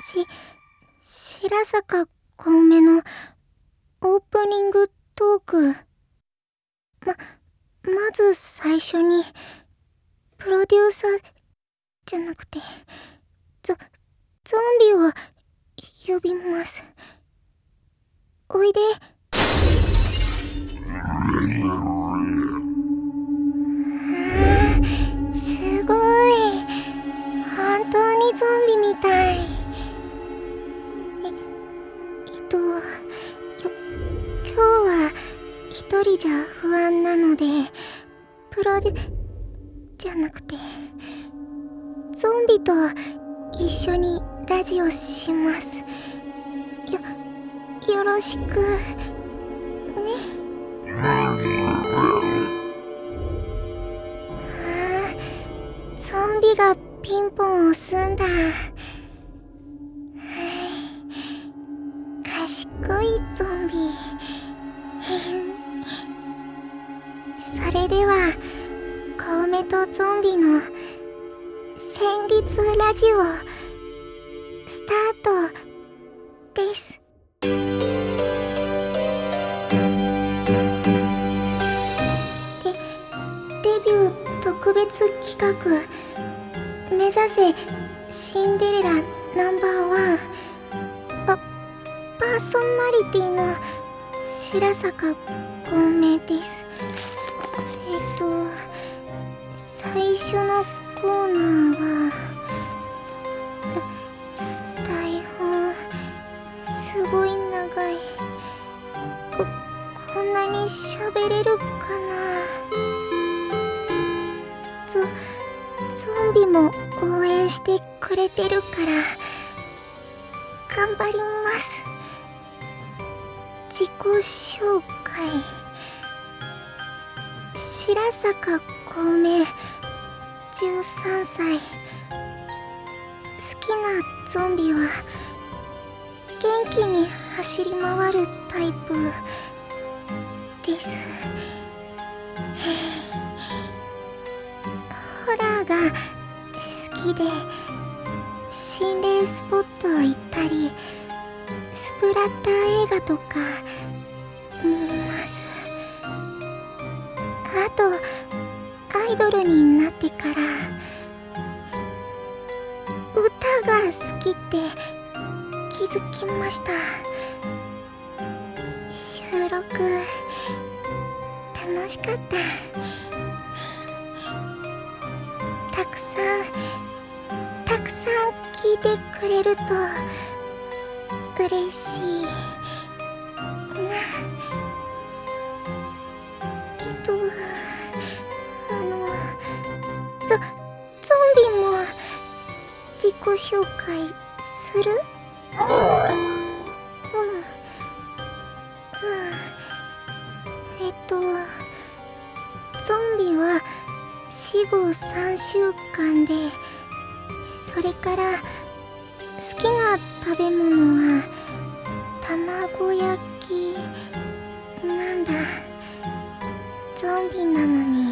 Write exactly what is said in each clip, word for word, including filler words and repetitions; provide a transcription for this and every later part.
し、白坂小梅のオープニングトーク。ま、まず最初に、プロデューサーじゃなくて、ゾ、ゾンビを呼びます。おいで。すごい。本当にゾンビみたい。え、えっと、きょ、今日は一人じゃ不安なので、プロデュ、じゃなくて、ゾンビと一緒にラジオします。よ、よろしく、ね。ああ、ゾンビがピンポン押すんだ。賢いゾンビ。それでは、小梅とゾンビの戦慄ラジオスタートです。で、デビュー特別企画、目指せシンデレラナンバーワン、パ、パーソナリティの白坂小梅です。えっと最初のコーナーは、台本すごい長い。こ、こんなに喋れるかな。ゾ、ゾンビも応援してくれてるから頑張ります。自己紹介。白坂小梅、じゅうさんさい。好きなゾンビは元気に走り回るタイプです。ホラーが好きで、心霊スポット行ったり、スプラッター映画とか見ます。あと、アイドルになってから歌が好きって気づきました。収録楽しかった。たくさんたくさん聞いてくれると嬉しいな。えっとあのゾゾンビも自己紹介する？うんうん。えっとゾンビは死後さんしゅうかんで、それから好きな食べ物は卵焼きなんだ。ゾンビなのに。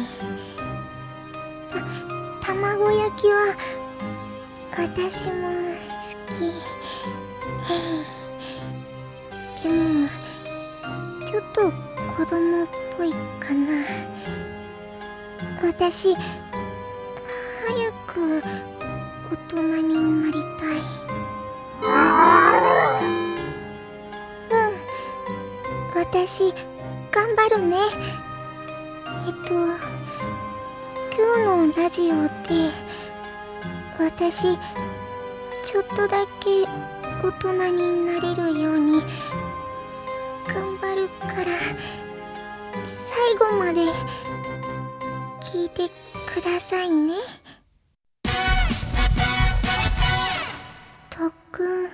た、卵焼きは私も好き。でもちょっと子供っぽいかな。私、早く大人になりたい。うん、私頑張るね。えっと今日のラジオで私ちょっとだけ大人になれるように頑張るから、最後まで聞いてくださいね。特訓。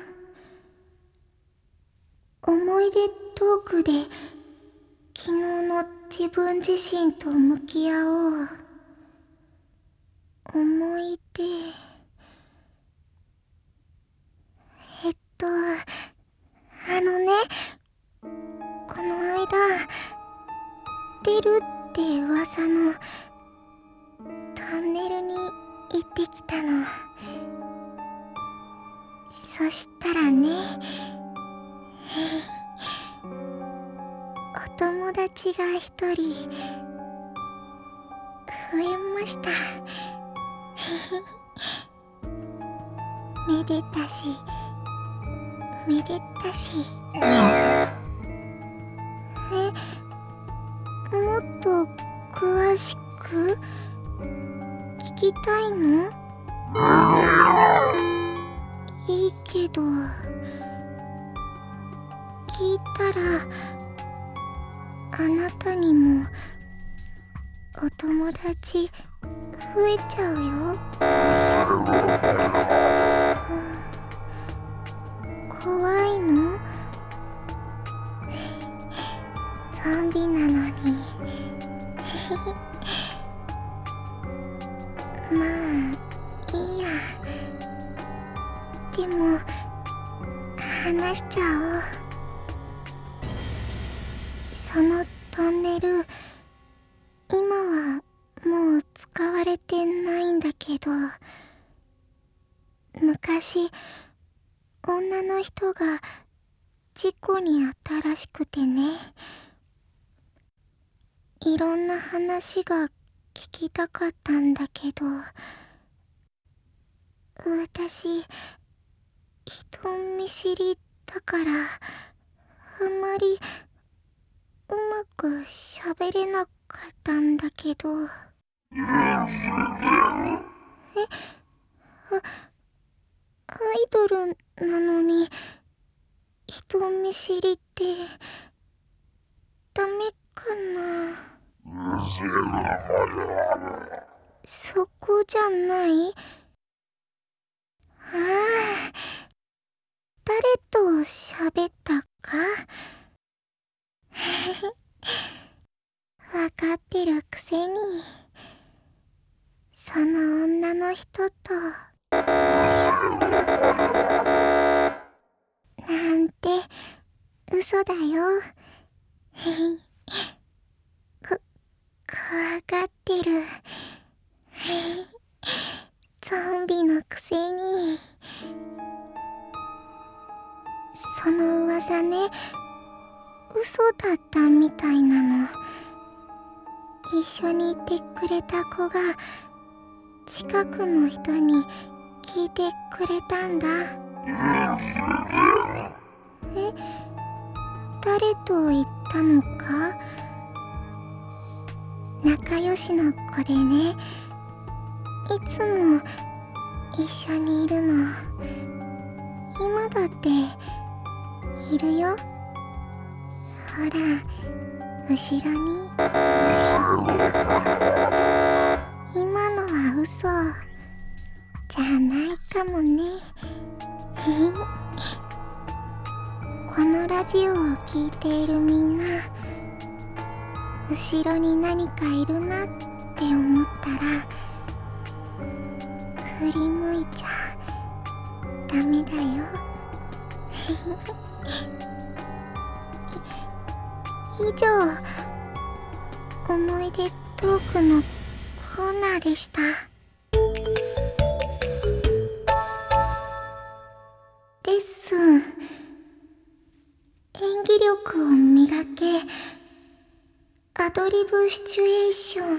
思い出トークで昨日の自分自身と向き合おう。思い出。えっとあのね、この間出るって噂のトンネルに行ってきたの。 そしたらね、お友達が一人増えました。めでたしめでたし。え、もっと詳しく聞きたいの？いいけど、聞いたらあなたにもお友達増えちゃうよ。怖いの？ゾンビなのに。まあいいや。でも話しちゃおう。そのトンネル、今はもう使われてないんだけど、昔女の人が事故に遭ったらしくてね。いろんな話が聞きたかったんだけど、私人見知りだからあんまりうまく喋れなかったんだけど。え、あ、アイドルなのに人見知りってダメかな？そこじゃない？ああ、誰と喋ったか？わかってるくせに。その女の人となんて嘘だよ。こ、怖がってる。ゾンビのくせに。その噂ね、嘘だったみたいなの。一緒にいてくれた子が近くの人に聞いてくれたんだ。え、誰と言ったのか？仲良しの子でね、いつも一緒にいるの。今だっているよ。ほら、後ろに。今のは嘘じゃないかもね。このラジオを聞いているみんな、後ろに何かいるなって思ったら振り向いちゃダメだよ。以上、思い出トークのコーナーでした。レッスン、演技力を磨け。アドリブシチュエーション。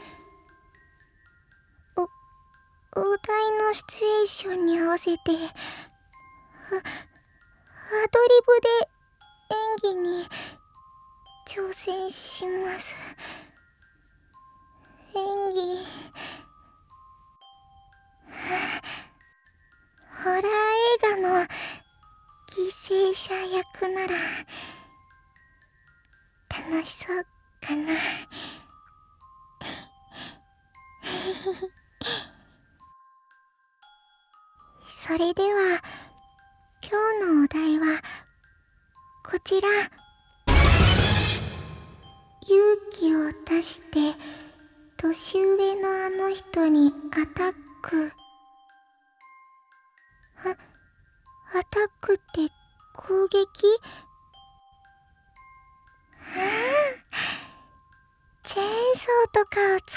お、お題のシチュエーションに合わせて、あ、アドリブで演技に挑戦します。演技、ホラー映画の犠牲者役なら楽しそうかな。それでは今日のお題はこちら。勇気を出して年上のあの人にアタック。あ、アタックって攻撃？ああ、チェーンソーとかを使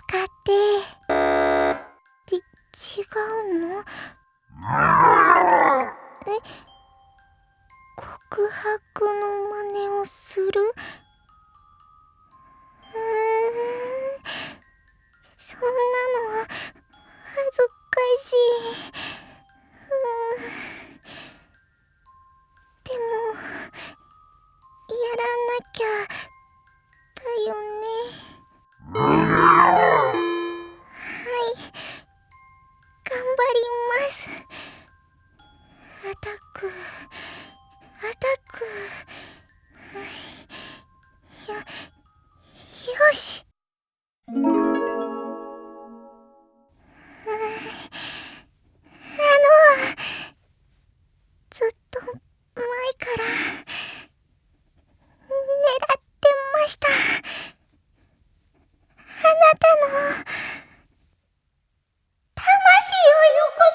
って。ち、違うの？ え、告白の真似をする？うーん、そんなのは恥ずかしい。うーん、でもやらなきゃだよね。はい、頑張ります。アタック、アタック。よ、よし。あの、ずっと前から狙ってました。あなたの魂をよこ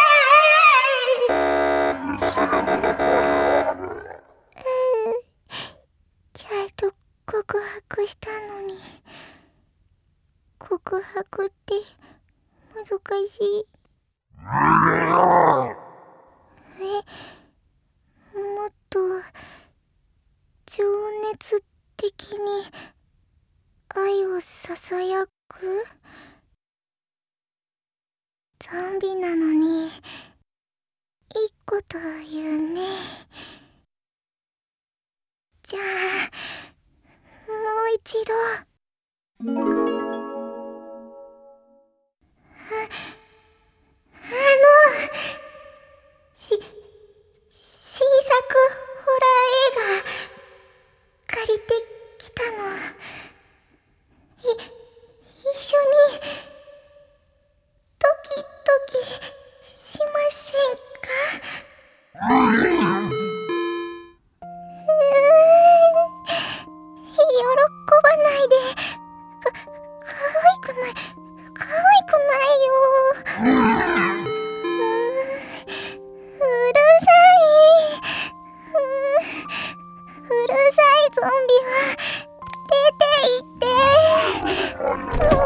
せ。ちゃんと告白したのに、告白って難しい。え、もっと情熱的に愛をささやく？ゾンビなのにいいこと言うね。じゃあもう一度。あ、あのし新作ホラー映画借りてきたの。い一緒にドキドキしませんか？うーん、喜ばないで。か、かわいくない、かわいくないよ。うーん、うるさい。うーん、うるさいゾンビは出て行って。うー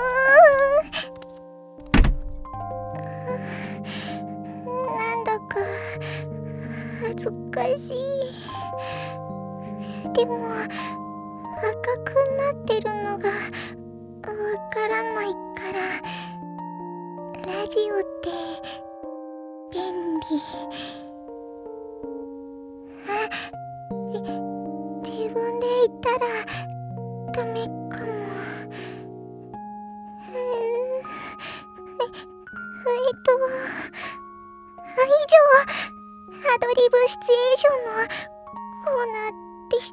ん、なんだか恥ずかしい。でも赤くなってるのがわからないから、ラジオって便利。あ、え、自分で言ったらダメかも。うーん、え、えっと以上、アドリブシチュエーションのコーナーでした。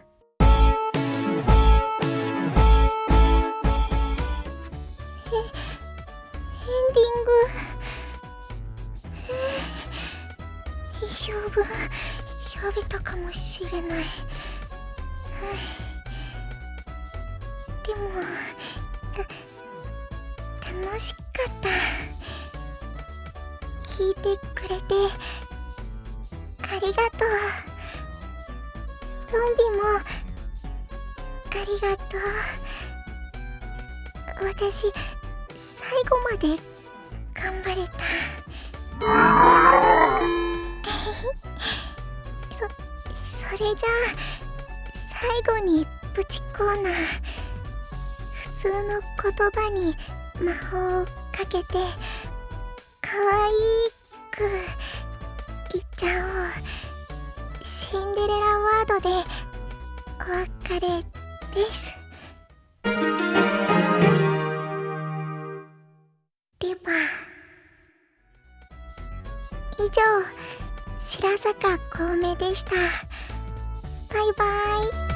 え、エンディング、えー、一生分喋ったかもしれない。でもた楽しかった。聞いてくれてありがとう。ゾンビもありがとう。私最後まで頑張れた。そ、それじゃあ最後にプチコーナー。普通の言葉に魔法をかけてかわいく言っちゃおう。シンデレラワードでお別れです。レバー。以上、白坂小梅でした。バイバイ。